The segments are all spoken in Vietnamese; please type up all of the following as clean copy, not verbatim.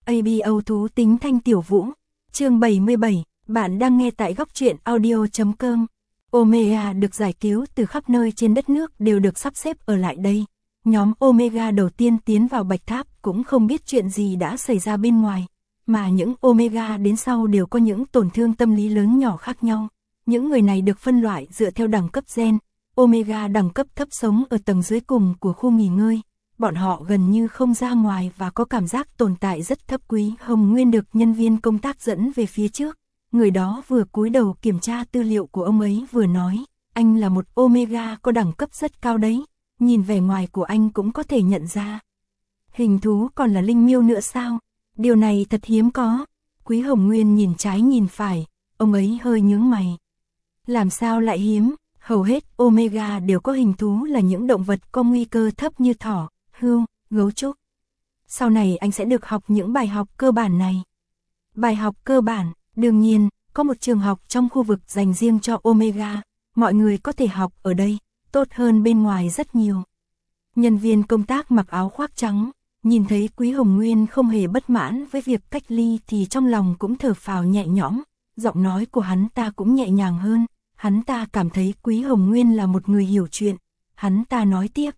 ABO thú tính Thanh Tiểu Vũ. Chương 77, bạn đang nghe tại góc truyện audio.com. Omega được giải cứu từ khắp nơi trên đất nước đều được sắp xếp ở lại đây. Nhóm Omega đầu tiên tiến vào Bạch Tháp cũng không biết chuyện gì đã xảy ra bên ngoài, mà những Omega đến sau đều có những tổn thương tâm lý lớn nhỏ khác nhau. Những người này được phân loại dựa theo đẳng cấp gen. Omega đẳng cấp thấp sống ở tầng dưới cùng của khu nghỉ ngơi. Bọn họ gần như không ra ngoài và có cảm giác tồn tại rất thấp. Quý Hồng Nguyên được nhân viên công tác dẫn về phía trước. Người đó vừa cúi đầu kiểm tra tư liệu của ông ấy vừa nói, anh là một Omega có đẳng cấp rất cao đấy, nhìn vẻ ngoài của anh cũng có thể nhận ra. Hình thú còn là linh miêu nữa sao? Điều này thật hiếm có. Quý Hồng Nguyên nhìn trái nhìn phải, ông ấy hơi nhướng mày. Làm sao lại hiếm? Hầu hết Omega đều có hình thú là những động vật có nguy cơ thấp như thỏ, hươu, gấu trúc. Sau này anh sẽ được học những bài học cơ bản này. Bài học cơ bản, đương nhiên, có một trường học trong khu vực dành riêng cho Omega, mọi người có thể học ở đây, tốt hơn bên ngoài rất nhiều. Nhân viên công tác mặc áo khoác trắng, nhìn thấy Quý Hồng Nguyên không hề bất mãn với việc cách ly thì trong lòng cũng thở phào nhẹ nhõm, giọng nói của hắn ta cũng nhẹ nhàng hơn, hắn ta cảm thấy Quý Hồng Nguyên là một người hiểu chuyện, hắn ta nói tiếp.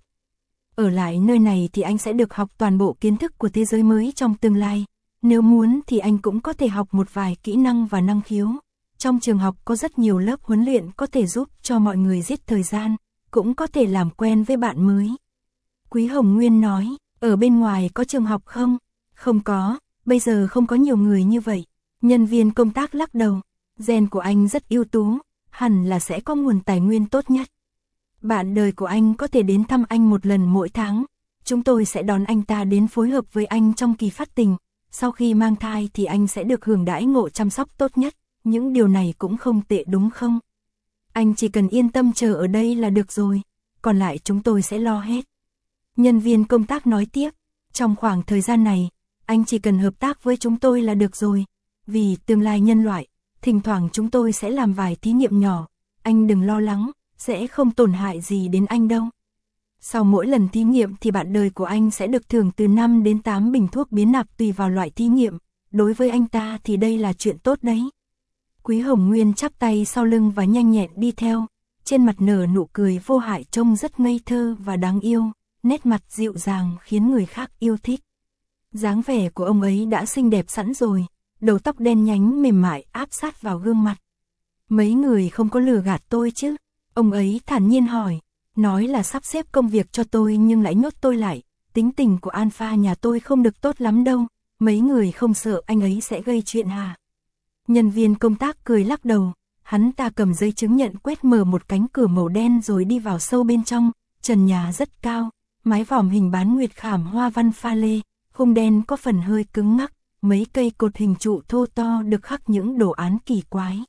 Ở lại nơi này thì anh sẽ được học toàn bộ kiến thức của thế giới mới trong tương lai. Nếu muốn thì anh cũng có thể học một vài kỹ năng và năng khiếu. Trong trường học có rất nhiều lớp huấn luyện có thể giúp cho mọi người giết thời gian, cũng có thể làm quen với bạn mới. Quý Hồng Nguyên nói, ở bên ngoài có trường học không? Không có, bây giờ không có nhiều người như vậy. Nhân viên công tác lắc đầu, gen của anh rất ưu tú, hẳn là sẽ có nguồn tài nguyên tốt nhất. Bạn đời của anh có thể đến thăm anh một lần mỗi tháng, chúng tôi sẽ đón anh ta đến phối hợp với anh trong kỳ phát tình. Sau khi mang thai thì anh sẽ được hưởng đãi ngộ chăm sóc tốt nhất, những điều này cũng không tệ đúng không? Anh chỉ cần yên tâm chờ ở đây là được rồi, còn lại chúng tôi sẽ lo hết. Nhân viên công tác nói tiếp, trong khoảng thời gian này, anh chỉ cần hợp tác với chúng tôi là được rồi, vì tương lai nhân loại, thỉnh thoảng chúng tôi sẽ làm vài thí nghiệm nhỏ, anh đừng lo lắng, sẽ không tổn hại gì đến anh đâu. Sau mỗi lần thí nghiệm thì bạn đời của anh sẽ được thưởng từ 5 đến 8 bình thuốc biến nạp tùy vào loại thí nghiệm, đối với anh ta thì đây là chuyện tốt đấy. Quý Hồng Nguyên chắp tay sau lưng và nhanh nhẹn đi theo, trên mặt nở nụ cười vô hại trông rất ngây thơ và đáng yêu, nét mặt dịu dàng khiến người khác yêu thích. Dáng vẻ của ông ấy đã xinh đẹp sẵn rồi, đầu tóc đen nhánh mềm mại áp sát vào gương mặt. Mấy người không có lừa gạt tôi chứ? Ông ấy thản nhiên hỏi. Nói là sắp xếp công việc cho tôi nhưng lại nhốt tôi lại, tính tình của Alpha nhà tôi không được tốt lắm đâu, mấy người không sợ anh ấy sẽ gây chuyện hả? Nhân viên công tác cười lắc đầu, hắn ta cầm giấy chứng nhận quét mở một cánh cửa màu đen rồi đi vào sâu bên trong, trần nhà rất cao, mái vòm hình bán nguyệt khảm hoa văn pha lê, khung đen có phần hơi cứng ngắc, mấy cây cột hình trụ thô to được khắc những đồ án kỳ quái.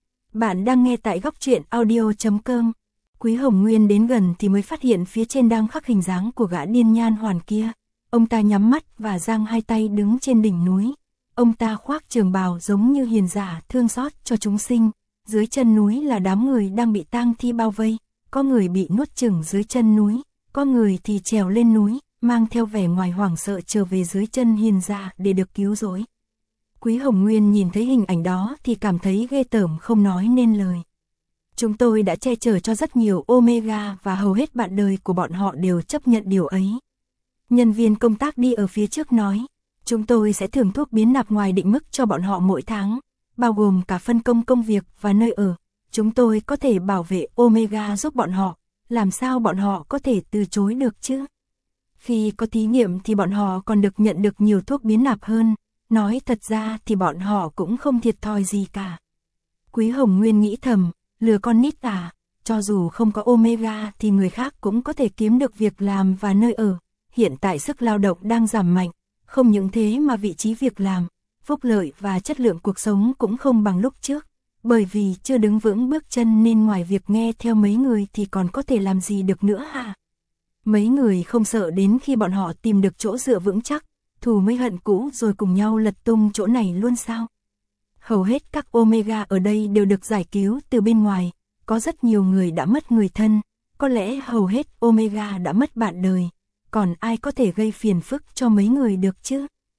Bạn đang nghe tại góc truyện audio.com. Quý Hồng Nguyên đến gần thì mới phát hiện phía trên đang khắc hình dáng của gã điên nhan hoàn kia. Ông ta nhắm mắt và giang hai tay đứng trên đỉnh núi. Ông ta khoác trường bào giống như hiền giả thương xót cho chúng sinh. Dưới chân núi là đám người đang bị tang thi bao vây. Có người bị nuốt chửng dưới chân núi. Có người thì trèo lên núi, mang theo vẻ ngoài hoảng sợ trở về dưới chân hiền giả để được cứu rỗi. Quý Hồng Nguyên nhìn thấy hình ảnh đó thì cảm thấy ghê tởm không nói nên lời. Chúng tôi đã che chở cho rất nhiều Omega và hầu hết bạn đời của bọn họ đều chấp nhận điều ấy. Nhân viên công tác đi ở phía trước nói, chúng tôi sẽ thưởng thuốc biến nạp ngoài định mức cho bọn họ mỗi tháng, bao gồm cả phân công công việc và nơi ở. Chúng tôi có thể bảo vệ Omega giúp bọn họ, làm sao bọn họ có thể từ chối được chứ? Khi có thí nghiệm thì bọn họ còn được nhận được nhiều thuốc biến nạp hơn, nói thật ra thì bọn họ cũng không thiệt thòi gì cả. Quý Hồng Nguyên nghĩ thầm, lừa con nít à, cho dù không có Omega thì người khác cũng có thể kiếm được việc làm và nơi ở. Hiện tại sức lao động đang giảm mạnh, không những thế mà vị trí việc làm, phúc lợi và chất lượng cuộc sống cũng không bằng lúc trước. Bởi vì chưa đứng vững bước chân nên ngoài việc nghe theo mấy người thì còn có thể làm gì được nữa hả? Mấy người không sợ đến khi bọn họ tìm được chỗ dựa vững chắc, thù mới hận cũ rồi cùng nhau lật tung chỗ này luôn sao? Hầu hết các Omega ở đây đều được giải cứu từ bên ngoài, có rất nhiều người đã mất người thân, có lẽ hầu hết Omega đã mất bạn đời, còn ai có thể gây phiền phức cho mấy người được chứ?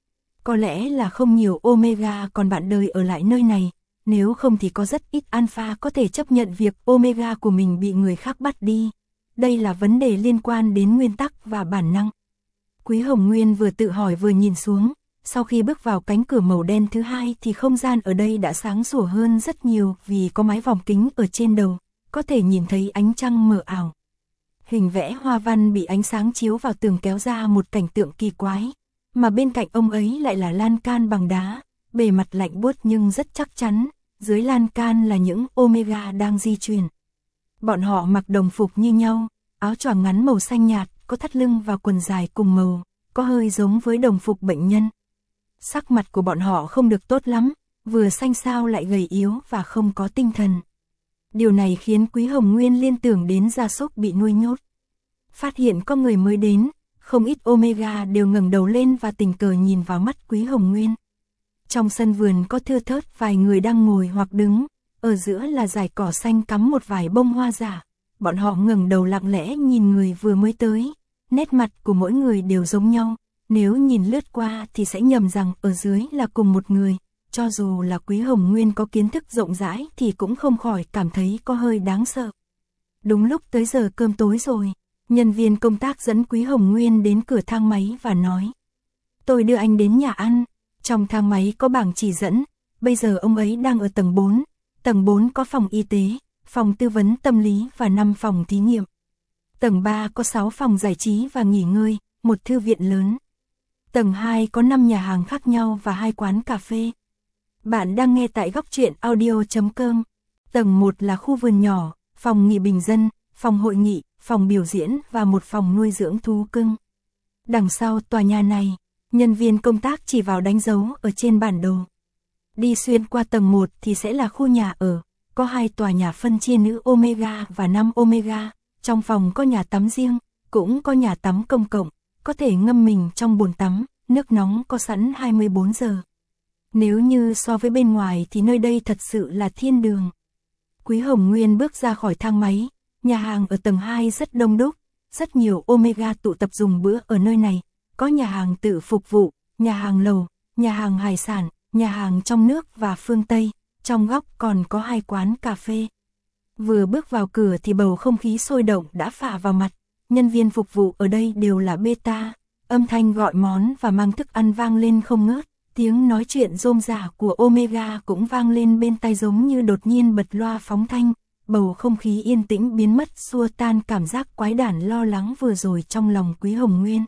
Có lẽ là không nhiều Omega còn bạn đời ở lại nơi này, nếu không thì có rất ít Alpha có thể chấp nhận việc Omega của mình bị người khác bắt đi. Đây là vấn đề liên quan đến nguyên tắc và bản năng. Quý Hồng Nguyên vừa tự hỏi vừa nhìn xuống, sau khi bước vào cánh cửa màu đen thứ hai thì không gian ở đây đã sáng sủa hơn rất nhiều vì có mái vòm kính ở trên đầu, có thể nhìn thấy ánh trăng mờ ảo. Hình vẽ hoa văn bị ánh sáng chiếu vào tường kéo ra một cảnh tượng kỳ quái, mà bên cạnh ông ấy lại là lan can bằng đá, bề mặt lạnh buốt nhưng rất chắc chắn, dưới lan can là những Omega đang di chuyển. Bọn họ mặc đồng phục như nhau, áo choàng ngắn màu xanh nhạt, có thắt lưng và quần dài cùng màu, có hơi giống với đồng phục bệnh nhân. Sắc mặt của bọn họ không được tốt lắm, vừa xanh xao lại gầy yếu và không có tinh thần. Điều này khiến Quý Hồng Nguyên liên tưởng đến gia súc bị nuôi nhốt. Phát hiện có người mới đến, không ít Omega đều ngẩng đầu lên và tình cờ nhìn vào mắt Quý Hồng Nguyên. Trong sân vườn có thưa thớt vài người đang ngồi hoặc đứng, ở giữa là dải cỏ xanh cắm một vài bông hoa giả. Bọn họ ngẩng đầu lặng lẽ nhìn người vừa mới tới, nét mặt của mỗi người đều giống nhau, nếu nhìn lướt qua thì sẽ nhầm rằng ở dưới là cùng một người, cho dù là Quý Hồng Nguyên có kiến thức rộng rãi thì cũng không khỏi cảm thấy có hơi đáng sợ. Đúng lúc tới giờ cơm tối rồi, nhân viên công tác dẫn Quý Hồng Nguyên đến cửa thang máy và nói: "Tôi đưa anh đến nhà ăn." Trong thang máy có bảng chỉ dẫn, bây giờ ông ấy đang ở tầng 4, tầng 4 có phòng y tế, phòng tư vấn tâm lý và 5 phòng thí nghiệm. Tầng 3 có 6 phòng giải trí và nghỉ ngơi, một thư viện lớn. Tầng 2 có 5 nhà hàng khác nhau và 2 quán cà phê. Bạn đang nghe tại góc truyện audio.com. Tầng 1 là khu vườn nhỏ, phòng nghỉ bình dân, phòng hội nghị, phòng biểu diễn và một phòng nuôi dưỡng thú cưng. Đằng sau tòa nhà này, nhân viên công tác chỉ vào đánh dấu ở trên bản đồ. Đi xuyên qua tầng 1 thì sẽ là khu nhà ở, có 2 tòa nhà phân chia nữ Omega và nam Omega, trong phòng có nhà tắm riêng, cũng có nhà tắm công cộng, có thể ngâm mình trong bồn tắm, nước nóng có sẵn 24 giờ. Nếu như so với bên ngoài thì nơi đây thật sự là thiên đường. Quý Hồng Nguyên bước ra khỏi thang máy, nhà hàng ở tầng 2 rất đông đúc, rất nhiều Omega tụ tập dùng bữa ở nơi này, có nhà hàng tự phục vụ, nhà hàng lầu, nhà hàng hải sản, nhà hàng trong nước và phương Tây, trong góc còn có 2 quán cà phê. Vừa bước vào cửa thì bầu không khí sôi động đã phả vào mặt, nhân viên phục vụ ở đây đều là beta, âm thanh gọi món và mang thức ăn vang lên không ngớt, tiếng nói chuyện rôm rả của Omega cũng vang lên bên tai giống như đột nhiên bật loa phóng thanh, bầu không khí yên tĩnh biến mất xua tan cảm giác quái đản lo lắng vừa rồi trong lòng Quý Hồng Nguyên.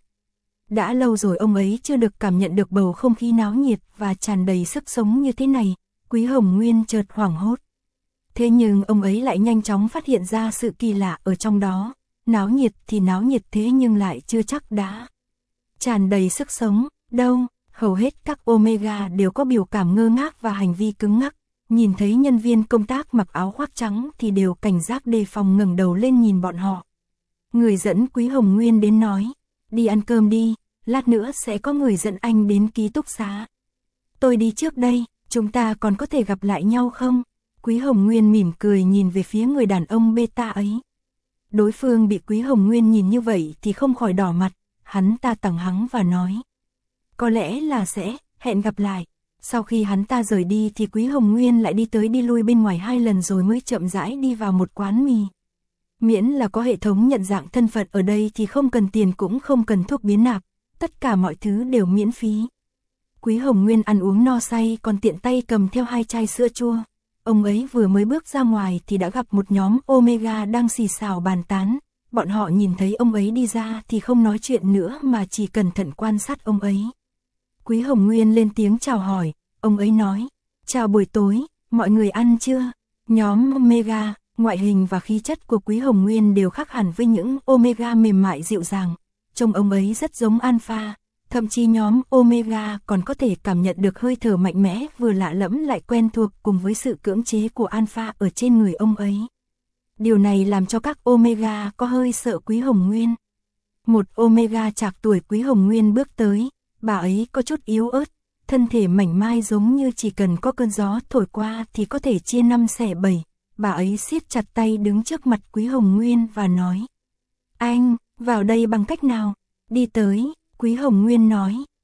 Đã lâu rồi ông ấy chưa được cảm nhận được bầu không khí náo nhiệt và tràn đầy sức sống như thế này, Quý Hồng Nguyên chợt hoảng hốt. Thế nhưng ông ấy lại nhanh chóng phát hiện ra sự kỳ lạ ở trong đó, náo nhiệt thì náo nhiệt thế nhưng lại chưa chắc đã tràn đầy sức sống, đâu, hầu hết các Omega đều có biểu cảm ngơ ngác và hành vi cứng ngắc, nhìn thấy nhân viên công tác mặc áo khoác trắng thì đều cảnh giác đề phòng ngẩng đầu lên nhìn bọn họ. Người dẫn Quý Hồng Nguyên đến nói: "Đi ăn cơm đi, lát nữa sẽ có người dẫn anh đến ký túc xá." "Tôi đi trước đây, chúng ta còn có thể gặp lại nhau không?" Quý Hồng Nguyên mỉm cười nhìn về phía người đàn ông beta ấy. Đối phương bị Quý Hồng Nguyên nhìn như vậy thì không khỏi đỏ mặt, hắn ta tằng hắng và nói: "Có lẽ là sẽ, hẹn gặp lại." Sau khi hắn ta rời đi thì Quý Hồng Nguyên lại đi tới đi lui bên ngoài 2 lần rồi mới chậm rãi đi vào một quán mì. Miễn là có hệ thống nhận dạng thân phận ở đây thì không cần tiền cũng không cần thuốc biến nạp, tất cả mọi thứ đều miễn phí. Quý Hồng Nguyên ăn uống no say còn tiện tay cầm theo 2 chai sữa chua. Ông ấy vừa mới bước ra ngoài thì đã gặp một nhóm Omega đang xì xào bàn tán. Bọn họ nhìn thấy ông ấy đi ra thì không nói chuyện nữa mà chỉ cẩn thận quan sát ông ấy. Quý Hồng Nguyên lên tiếng chào hỏi, ông ấy nói: "Chào buổi tối, mọi người ăn chưa?" Nhóm Omega, ngoại hình và khí chất của Quý Hồng Nguyên đều khác hẳn với những Omega mềm mại dịu dàng. Trông ông ấy rất giống Alpha, thậm chí nhóm Omega còn có thể cảm nhận được hơi thở mạnh mẽ vừa lạ lẫm lại quen thuộc cùng với sự cưỡng chế của Alpha ở trên người ông ấy. Điều này làm cho các Omega có hơi sợ Quý Hồng Nguyên. Một Omega trạc tuổi Quý Hồng Nguyên bước tới, bà ấy có chút yếu ớt, thân thể mảnh mai giống như chỉ cần có cơn gió thổi qua thì có thể chia 5 xẻ 7. Bà ấy siết chặt tay đứng trước mặt Quý Hồng Nguyên và nói: "Anh, vào đây bằng cách nào?" "Đi tới." Quý Hồng Nguyên nói,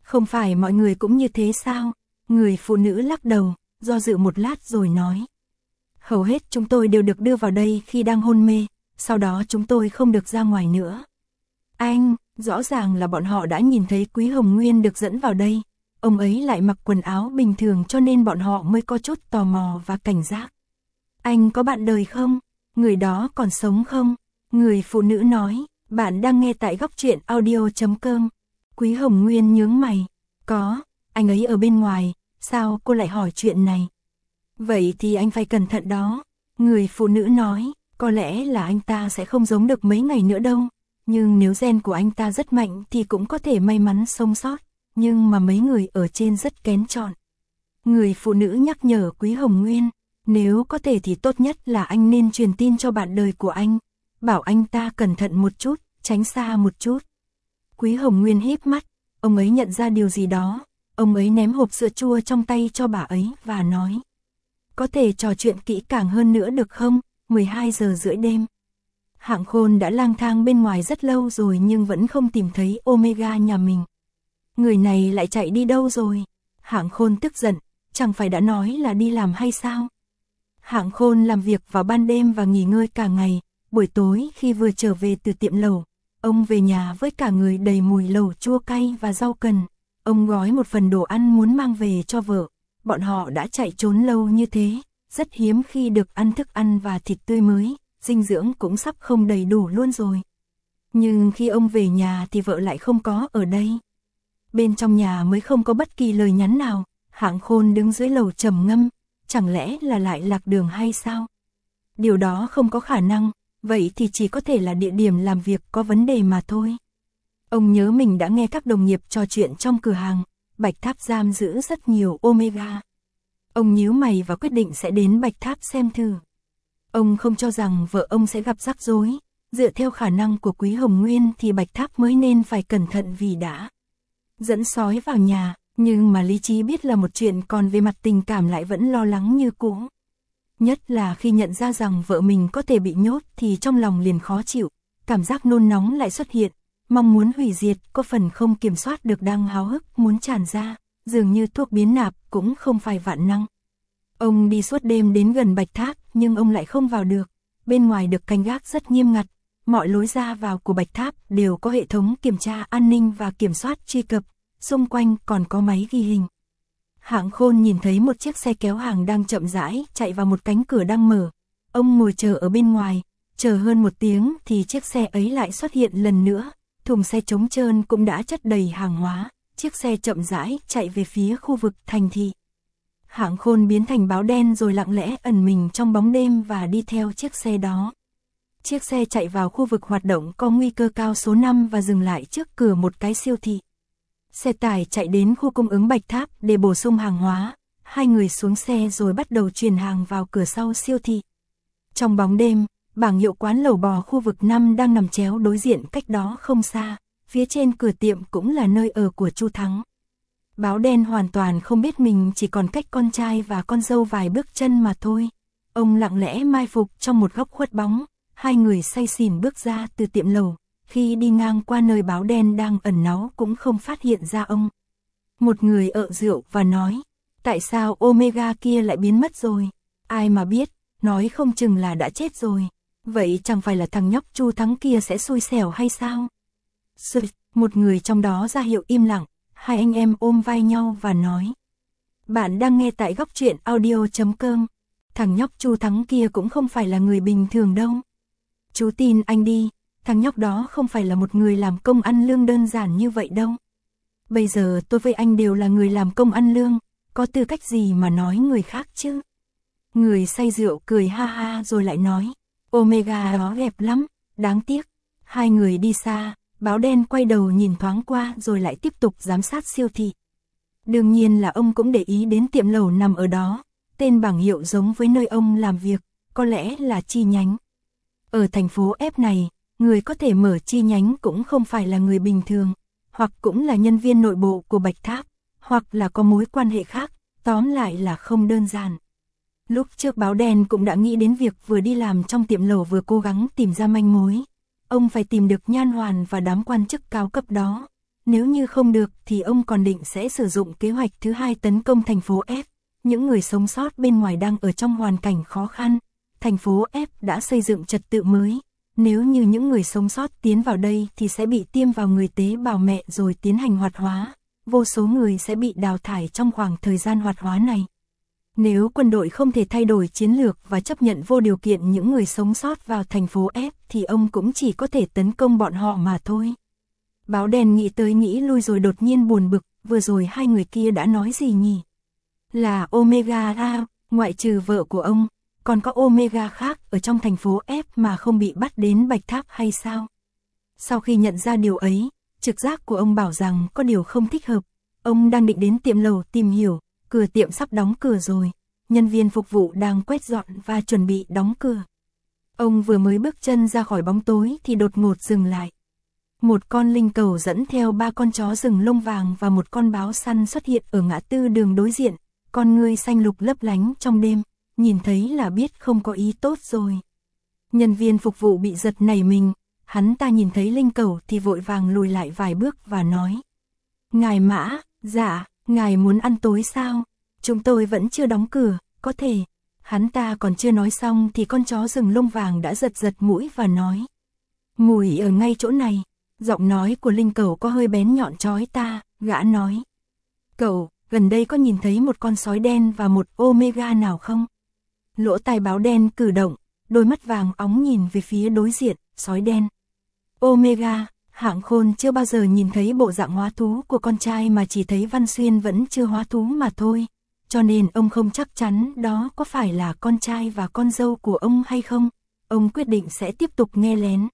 Không phải mọi người cũng như thế sao? Người phụ nữ lắc đầu, do dự một lát rồi nói. Hầu hết chúng tôi đều được đưa vào đây khi đang hôn mê, sau đó chúng tôi không được ra ngoài nữa. Anh, rõ ràng là bọn họ đã nhìn thấy Quý Hồng Nguyên được dẫn vào đây. Ông ấy lại mặc quần áo bình thường cho nên bọn họ mới có chút tò mò và cảnh giác. Anh có bạn đời không? Người đó còn sống không? Người phụ nữ nói, bạn đang nghe tại góc truyện audio.com. Quý Hồng Nguyên nhướng mày. Có, anh ấy ở bên ngoài, sao cô lại hỏi chuyện này? Vậy thì anh phải cẩn thận đó. Người phụ nữ nói, có lẽ là anh ta sẽ không giống được mấy ngày nữa đâu. Nhưng nếu gen của anh ta rất mạnh thì cũng có thể may mắn sống sót. Nhưng mà mấy người ở trên rất kén chọn. Người phụ nữ nhắc nhở Quý Hồng Nguyên, nếu có thể thì tốt nhất là anh nên truyền tin cho bạn đời của anh. Bảo anh ta cẩn thận một chút, tránh xa một chút. Quý Hồng Nguyên híp mắt, ông ấy nhận ra điều gì đó. Ông ấy ném hộp sữa chua trong tay cho bà ấy và nói. Có thể trò chuyện kỹ càng hơn nữa được không? 12 giờ rưỡi đêm. Hạng Khôn đã lang thang bên ngoài rất lâu rồi nhưng vẫn không tìm thấy Omega nhà mình. Người này lại chạy đi đâu rồi? Hạng Khôn tức giận, chẳng phải đã nói là đi làm hay sao? Hạng Khôn làm việc vào ban đêm và nghỉ ngơi cả ngày. Buổi tối khi vừa trở về từ tiệm lẩu, ông về nhà với cả người đầy mùi lẩu chua cay và rau cần. Ông gói một phần đồ ăn muốn mang về cho vợ. Bọn họ đã chạy trốn lâu như thế, rất hiếm khi được ăn thức ăn và thịt tươi mới, dinh dưỡng cũng sắp không đầy đủ luôn rồi. Nhưng khi ông về nhà thì vợ lại không có ở đây. Bên trong nhà mới không có bất kỳ lời nhắn nào. Hạng Khôn đứng dưới lầu trầm ngâm, chẳng lẽ là lại lạc đường hay sao? Điều đó không có khả năng, vậy thì chỉ có thể là địa điểm làm việc có vấn đề mà thôi. Ông nhớ mình đã nghe các đồng nghiệp trò chuyện trong cửa hàng, Bạch Tháp giam giữ rất nhiều Omega. Ông nhíu mày và quyết định sẽ đến Bạch Tháp xem thử. Ông không cho rằng vợ ông sẽ gặp rắc rối, dựa theo khả năng của Quý Hồng Nguyên thì Bạch Tháp mới nên phải cẩn thận vì đã dẫn sói vào nhà, nhưng mà lý trí biết là một chuyện còn về mặt tình cảm lại vẫn lo lắng như cũ. Nhất là khi nhận ra rằng vợ mình có thể bị nhốt thì trong lòng liền khó chịu, cảm giác nôn nóng lại xuất hiện, mong muốn hủy diệt có phần không kiểm soát được đang háo hức muốn tràn ra, dường như thuốc biến nạp cũng không phải vạn năng. Ông đi suốt đêm đến gần Bạch Tháp nhưng ông lại không vào được, bên ngoài được canh gác rất nghiêm ngặt, mọi lối ra vào của Bạch Tháp đều có hệ thống kiểm tra an ninh và kiểm soát truy cập, xung quanh còn có máy ghi hình. Hạng Khôn nhìn thấy một chiếc xe kéo hàng đang chậm rãi chạy vào một cánh cửa đang mở. Ông ngồi chờ ở bên ngoài, chờ hơn một tiếng thì chiếc xe ấy lại xuất hiện lần nữa. Thùng xe trống trơn cũng đã chất đầy hàng hóa, chiếc xe chậm rãi chạy về phía khu vực thành thị. Hạng Khôn biến thành báo đen rồi lặng lẽ ẩn mình trong bóng đêm và đi theo chiếc xe đó. Chiếc xe chạy vào khu vực hoạt động có nguy cơ cao số 5 và dừng lại trước cửa một cái siêu thị. Xe tải chạy đến khu cung ứng Bạch Tháp để bổ sung hàng hóa. Hai người xuống xe rồi bắt đầu chuyển hàng vào cửa sau siêu thị. Trong bóng đêm, bảng hiệu quán lẩu bò khu vực 5 đang nằm chéo đối diện cách đó không xa. Phía trên cửa tiệm cũng là nơi ở của Chu Thắng. Báo đen hoàn toàn không biết mình chỉ còn cách con trai và con dâu vài bước chân mà thôi. Ông lặng lẽ mai phục trong một góc khuất bóng. Hai người say xỉn bước ra từ tiệm lẩu. Khi đi ngang qua nơi báo đen đang ẩn náu cũng không phát hiện ra ông. Một người ợ rượu và nói, tại sao Omega kia lại biến mất rồi? Ai mà biết, nói không chừng là đã chết rồi. Vậy chẳng phải là thằng nhóc Chu Thắng kia sẽ xui xẻo hay sao? Một người trong đó ra hiệu im lặng, hai anh em ôm vai nhau và nói. Bạn đang nghe tại góc truyện audio.com. Thằng nhóc Chu Thắng kia cũng không phải là người bình thường đâu. Chú tin anh đi. Thằng nhóc đó không phải là một người làm công ăn lương đơn giản như vậy đâu. Bây giờ tôi với anh đều là người làm công ăn lương, có tư cách gì mà nói người khác chứ? Người say rượu cười ha ha rồi lại nói, Omega đó đẹp lắm, đáng tiếc. Hai người đi xa, báo đen quay đầu nhìn thoáng qua rồi lại tiếp tục giám sát siêu thị. Đương nhiên là ông cũng để ý đến tiệm lẩu nằm ở đó, tên bảng hiệu giống với nơi ông làm việc, có lẽ là chi nhánh. Ở thành phố F này, người có thể mở chi nhánh cũng không phải là người bình thường, hoặc cũng là nhân viên nội bộ của Bạch Tháp, hoặc là có mối quan hệ khác, tóm lại là không đơn giản. Lúc trước báo đen cũng đã nghĩ đến việc vừa đi làm trong tiệm lẩu vừa cố gắng tìm ra manh mối. Ông phải tìm được Nhan Hoàn và đám quan chức cao cấp đó. Nếu như không được thì ông còn định sẽ sử dụng kế hoạch thứ hai tấn công thành phố F. Những người sống sót bên ngoài đang ở trong hoàn cảnh khó khăn. Thành phố F đã xây dựng trật tự mới. Nếu như những người sống sót tiến vào đây thì sẽ bị tiêm vào người tế bào mẹ rồi tiến hành hoạt hóa. Vô số người sẽ bị đào thải trong khoảng thời gian hoạt hóa này. Nếu quân đội không thể thay đổi chiến lược và chấp nhận vô điều kiện những người sống sót vào thành phố F thì ông cũng chỉ có thể tấn công bọn họ mà thôi. Báo đen nghĩ tới nghĩ lui rồi đột nhiên buồn bực, vừa rồi hai người kia đã nói gì nhỉ? Là Omega A, ngoại trừ vợ của ông, còn có Omega khác ở trong thành phố F mà không bị bắt đến Bạch Tháp hay sao? Sau khi nhận ra điều ấy, trực giác của ông bảo rằng có điều không thích hợp. Ông đang định đến tiệm lầu tìm hiểu, cửa tiệm sắp đóng cửa rồi. Nhân viên phục vụ đang quét dọn và chuẩn bị đóng cửa. Ông vừa mới bước chân ra khỏi bóng tối thì đột ngột dừng lại. Một con linh cầu dẫn theo 3 con chó rừng lông vàng và một con báo săn xuất hiện ở ngã tư đường đối diện. Con ngươi xanh lục lấp lánh trong đêm, nhìn thấy là biết không có ý tốt rồi. Nhân viên phục vụ bị giật nảy mình, hắn ta nhìn thấy linh cầu thì vội vàng lùi lại vài bước và nói. Ngài Mã, dạ, ngài muốn ăn tối sao? Chúng tôi vẫn chưa đóng cửa, có thể. Hắn ta còn chưa nói xong thì con chó rừng lông vàng đã giật giật mũi và nói. Mùi ở ngay chỗ này. Giọng nói của linh cầu có hơi bén nhọn chói ta, gã nói. Cậu, gần đây có nhìn thấy một con sói đen và một Omega nào không? Lỗ tai báo đen cử động, đôi mắt vàng óng nhìn về phía đối diện, sói đen. Omega, hạng khôn chưa bao giờ nhìn thấy bộ dạng hóa thú của con trai mà chỉ thấy Văn Xuyên vẫn chưa hóa thú mà thôi. Cho nên ông không chắc chắn đó có phải là con trai và con dâu của ông hay không. Ông quyết định sẽ tiếp tục nghe lén.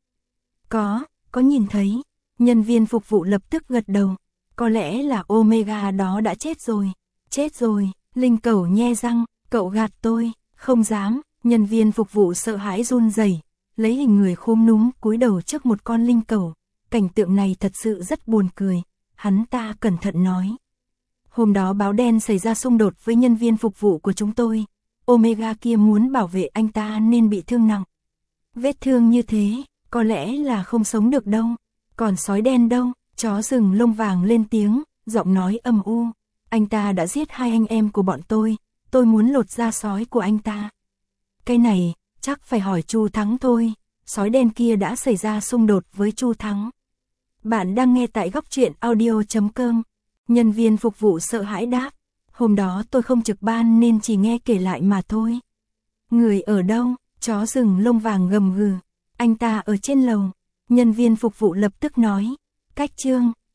Có nhìn thấy. Nhân viên phục vụ lập tức gật đầu. Có lẽ là Omega đó đã chết rồi. Chết rồi, linh cẩu nhe răng, cậu gạt tôi, không dám. Nhân viên phục vụ sợ hãi run rẩy, lấy hình người khom núm cúi đầu trước một con linh cẩu. Cảnh tượng này thật sự rất buồn cười. Hắn ta cẩn thận nói. Hôm đó báo đen xảy ra xung đột với nhân viên phục vụ của chúng tôi. Omega kia muốn bảo vệ anh ta nên bị thương nặng. Vết thương như thế, có lẽ là không sống được đâu. Còn sói đen đâu? Chó rừng lông vàng lên tiếng, giọng nói âm u. Anh ta đã giết 2 anh em của bọn tôi muốn lột da sói của anh ta. Cái này, chắc phải hỏi Chu Thắng thôi. Sói đen kia đã xảy ra xung đột với Chu Thắng. Bạn đang nghe tại Góc Truyện Audio.com. Nhân viên phục vụ sợ hãi đáp. Hôm đó tôi không trực ban nên chỉ nghe kể lại mà thôi. Người ở đâu? Chó rừng lông vàng gầm gừ. Anh ta ở trên lầu. Nhân viên phục vụ lập tức nói. Cách Trương,